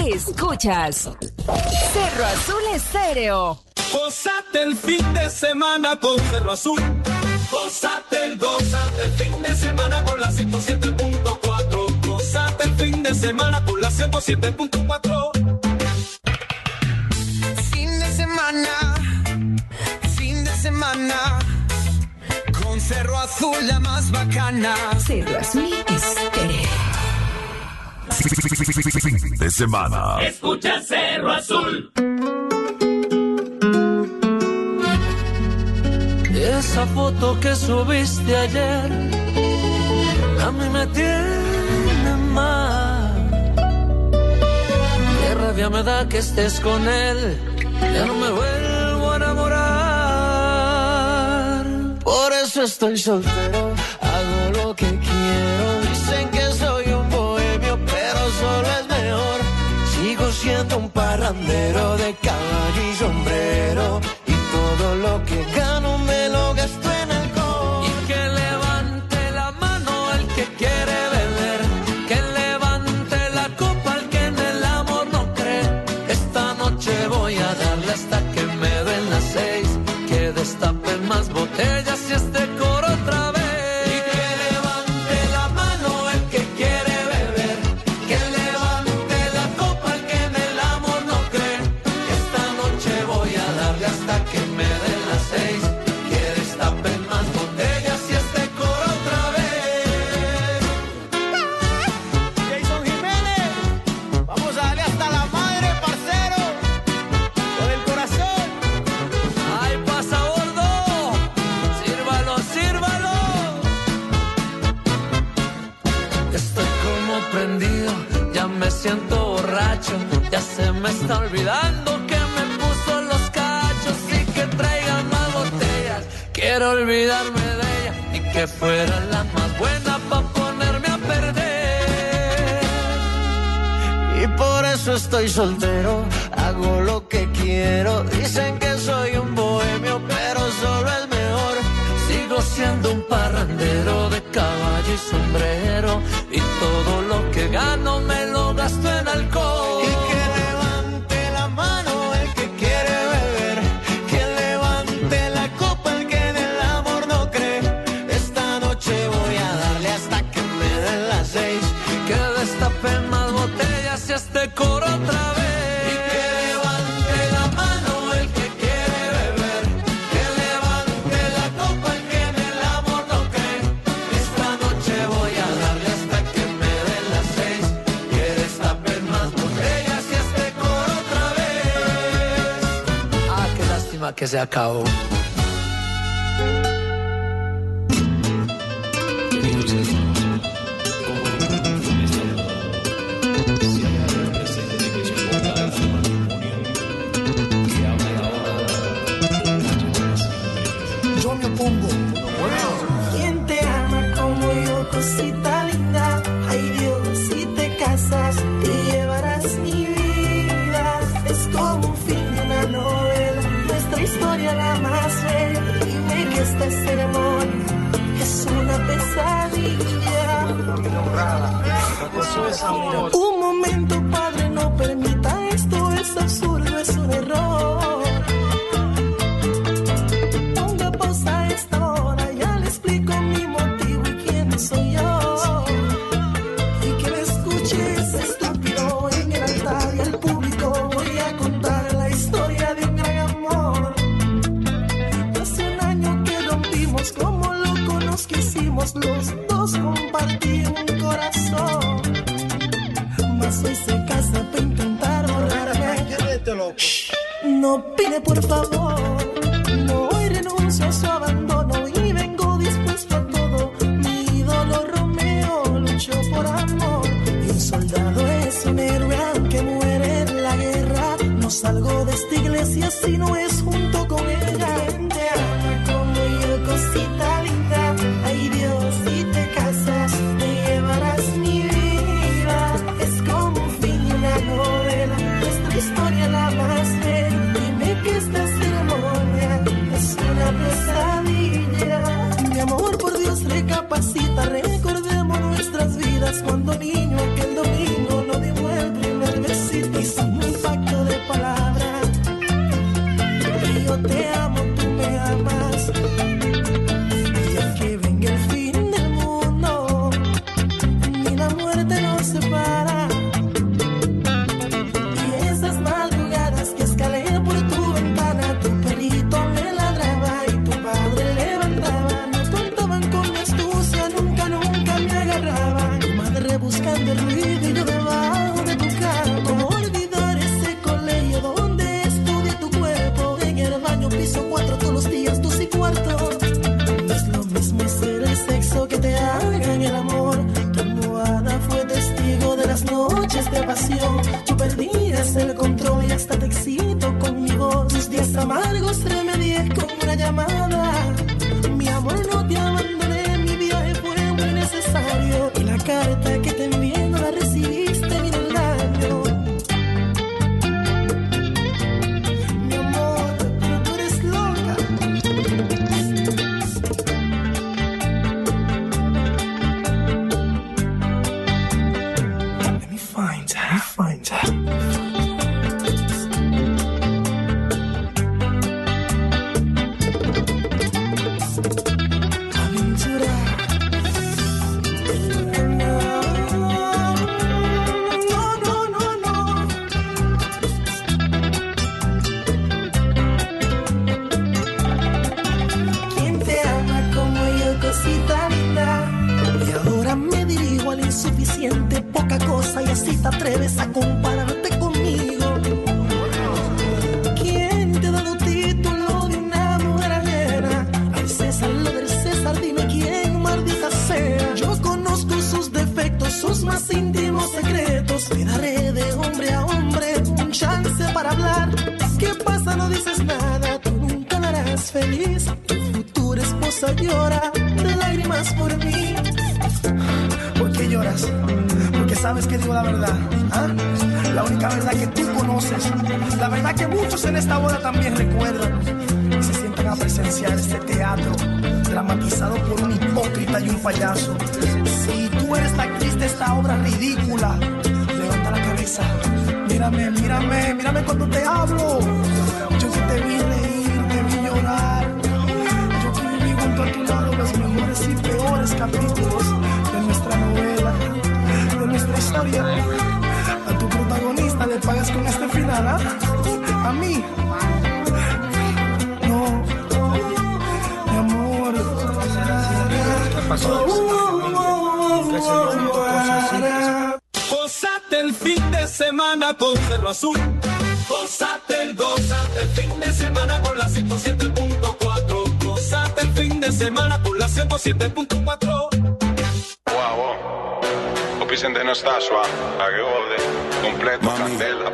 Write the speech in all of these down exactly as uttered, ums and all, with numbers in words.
Escuchas Cerro Azul Estéreo. Gózate el fin de semana con Cerro Azul. Gózate, gózate el fin de semana con la ciento siete punto cuatro. Gózate el fin de semana con la ciento siete punto cuatro. Fin de semana, fin de semana, con Cerro Azul la más bacana. Cerro Azul Estéreo. Fin de semana. Escucha Cerro Azul. Esa foto que subiste ayer a mí me tiene mal. Qué rabia me da que estés con él. Ya no me vuelvo a enamorar. Por eso estoy soltero, hago lo que quiero. Dicen que soy un bohemio, pero solo es mejor. Sigo siendo un parrandero de caballo y sombrero. Y todo lo que gano me lo gasto en alcohol. Y que levante la mano el que quiere beber. Que levante la copa el que en el amor no cree. Esta noche voy a darle hasta que me den las seis. Que destapen más botellas y este coro otra vez. Y que levante la mano el que quiere beber. Que levante la copa el que en el amor no cree. Esta noche voy a darle hasta que me den las seis. Que destapen más botellas y este coro otra vez. Jason Jiménez, vamos a darle hasta la madre, parcero, con el corazón. ¡Ay, pasa gordo! ¡Sírvalo, sírvalo! Estoy como prendido, ya me siento borracho. Ya se me está olvidando que me puso los cachos. Y que traigan más botellas, quiero olvidarme de ella. Y que fuera la más buena pa' ponerme a perder. Y por eso estoy soltero, hago lo que quiero. Dicen que soy un bohemio, pero solo es mejor. Sigo siendo un parrandero de caballo y sombrero. Y todo lo que gano me lo gasto en alcohol. Y que levante la mano el que quiere beber. Que levante la copa el que en el amor no cree. Esta noche voy a darle hasta que me den las seis. Que destapen más botellas y este coro otra vez. Y que levante la mano el que quiere beber. Que levante la copa el que en el amor no cree. Esta noche voy a darle hasta que me den las seis. Que destapen más botellas y este coro otra vez. Ah, qué lástima que se acabó. Yo me opongo. ¿Quién te ama como yo, cosita linda? Ay Dios, si te casas, te llevarás mi vida. Es como un fin de una novela, nuestra historia la más bella. Dime que esta ceremonia es una pesadilla. Un momento, padre, no permita esto, es absurdo, es un error. Ponga pausa a esta hora, ya le explico mi motivo y quién soy yo. Y que me escuches, estúpido, en el altar y al público voy a contar la historia de un gran amor. Hace un año que rompimos, como locos nos quisimos, los dos compartir un corazón. Mas hoy se casa para intentar borrarme. Shh, no pide por favor. No, hoy renuncio a su abandono y vengo dispuesto a todo. Mi ídolo Romeo luchó por amor. Y un soldado es un héroe aunque muere en la guerra. No salgo de esta iglesia si no es junto con ella. Te ama como yo, cosita linda. Ay Dios, si te casas, te llevarás mi vida. Es como un fin de una novela, nuestra historia la más bella. Dime que esta ceremonia es una pesadilla. Mi amor, por Dios, recapacita. Recordemos nuestras vidas cuando niño, aquel domingo no dimos el primer besito. pasión. Tú perdías el control y hasta te excito con mi voz. Tus días amargos remedié con una llamada. Mi amor, no te abandoné, mi viaje fue muy necesario. Y la carta que te envié no la recibiste, mira el daño. Mi amor, pero tú eres loca. Let me find her, let me find her. Insuficiente, poca cosa, y así te atreves a compararte conmigo. ¿Quién te ha dado título de una mujer ajena? Al César lo del César, dime quién, maldita sea. Yo conozco sus defectos, sus más íntimos secretos. Te daré de hombre a hombre un chance para hablar. ¿Qué pasa? No dices nada, tú nunca la harás feliz. Tu futura esposa llora de lágrimas por mí. ¿Por qué lloras? Porque sabes que digo la verdad, ¿ah? La única verdad que tú conoces, la verdad que muchos en esta boda también recuerdan y se sientan a presenciar este teatro dramatizado por un hipócrita y un payaso. Si tú eres la actriz de esta obra ridícula, levanta la cabeza, mírame, mírame, mírame cuando te hablo. Yo que te vi reír, te vi llorar, yo que viví junto a tu lado los mejores y peores capítulos de nuestra novela, de nuestra historia. A tu protagonista le pagas con este final, ¿ah? A mí no, mi amor. ¿Qué pasó? Gózate el fin de semana con Cerro Azul. Gózate el, gózate el fin de semana con la ciento siete punto cuatro. Gózate el fin de semana con la ciento siete punto cuatro. Wow, wow. Opisen de Nastasua, Agode, completo, Candela.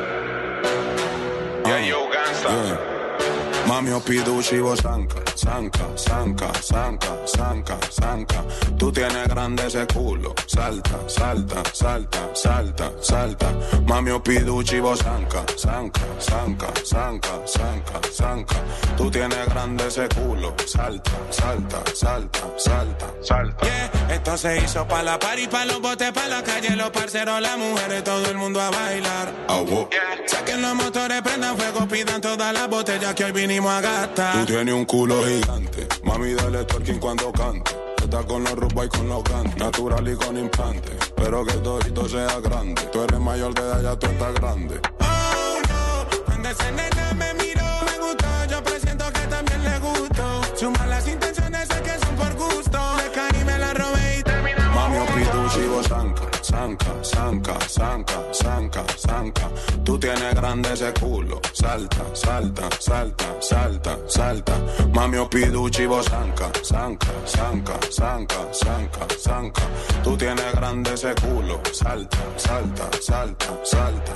Yeah, yo, gangsta. Yeah. Mami, ho piduci vo sanca, sanca, sanca, sanca, sanca, sanca. Tú tienes grande ese culo, salta, salta, salta, salta, salta. Mami, ho piduci vo sanca, sanca, sanca, sanca, sanca, sanca. Tú tienes grande ese culo, salta, salta, salta, salta, salta. Yeah, esto se hizo pa' la party, pa' los botes, pa' la calle, los parceros, las mujeres, todo el mundo a bailar. Oh, wow. Yeah. Saquen los motores, prendan fuego, pidan todas las botellas que hoy vinimos a gastar. Tú tienes un culo gigante, mami dale twerking cuando cante. Está con los rumba y con los gantes, natural y con implante, pero que todito sea grande. Tú eres mayor de edad, ya tú estás grande. Oh no, cuando esa nena me miró, me gustó, yo presiento que también le gustó. Sus malas intenciones sé que son por gusto, le caí y me la robé y terminamos. Mami, ho piduci vo sanca, sanca, sanca, sanca, sanca, sanca. Tú tienes grande ese culo, salta, salta, salta, salta, salta. Mami, ho piduci vo sanca, sanca, sanca, sanca, sanca, sanca. Tú tienes grande ese culo, salta, salta, salta, salta.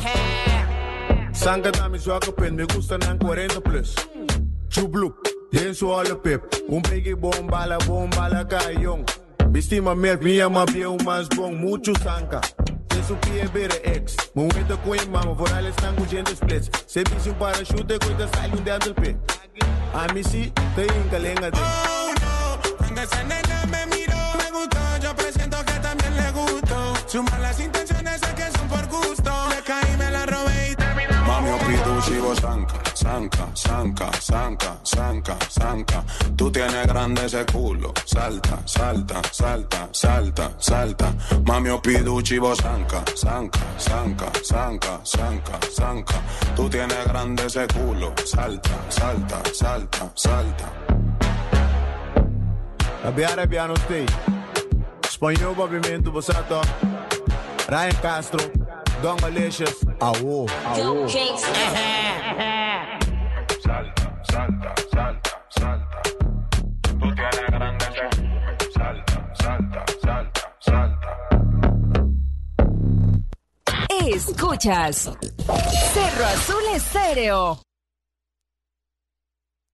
Sanka dami zwake pen, me gusta nan cuarenta plus. Chubloep, lenzo alle pip. Un biggie bombala, bombala kayong. Bistima milk, mi ama bien mas bon, mucho sanka. En su pie bere ex. Momento com mama, voor alles staan gujende splits. Se bisi un parachute, cuenta sale un deandel pit. A mí sí, te inca lenga de. Oh no, cuando esa nena me miró, me gustó, yo presiento que también le gustó. Sus malas intenciones sé que son por gusto, le caí y me la robé y terminamos. Mami, ho piduci vo sanca, sanca, sanca, sanca, sanca, sanca. Tú tienes grande ese culo, salta, salta, salta, salta, salta. Mami, ho piduci vo sanca, sanca, sanca, sanca, sanca, sanca. Tú tienes grande ese culo, salta, salta, salta, salta. Abbiare piano stay. Spagnolo pavimento passato. Ryan Castro, Don Malicious. Awo, awo. Salta, salta, salta, salta. Tú tienes grande ese, salta, salta, salta, salta. Escuchas Cerro Azul Estéreo.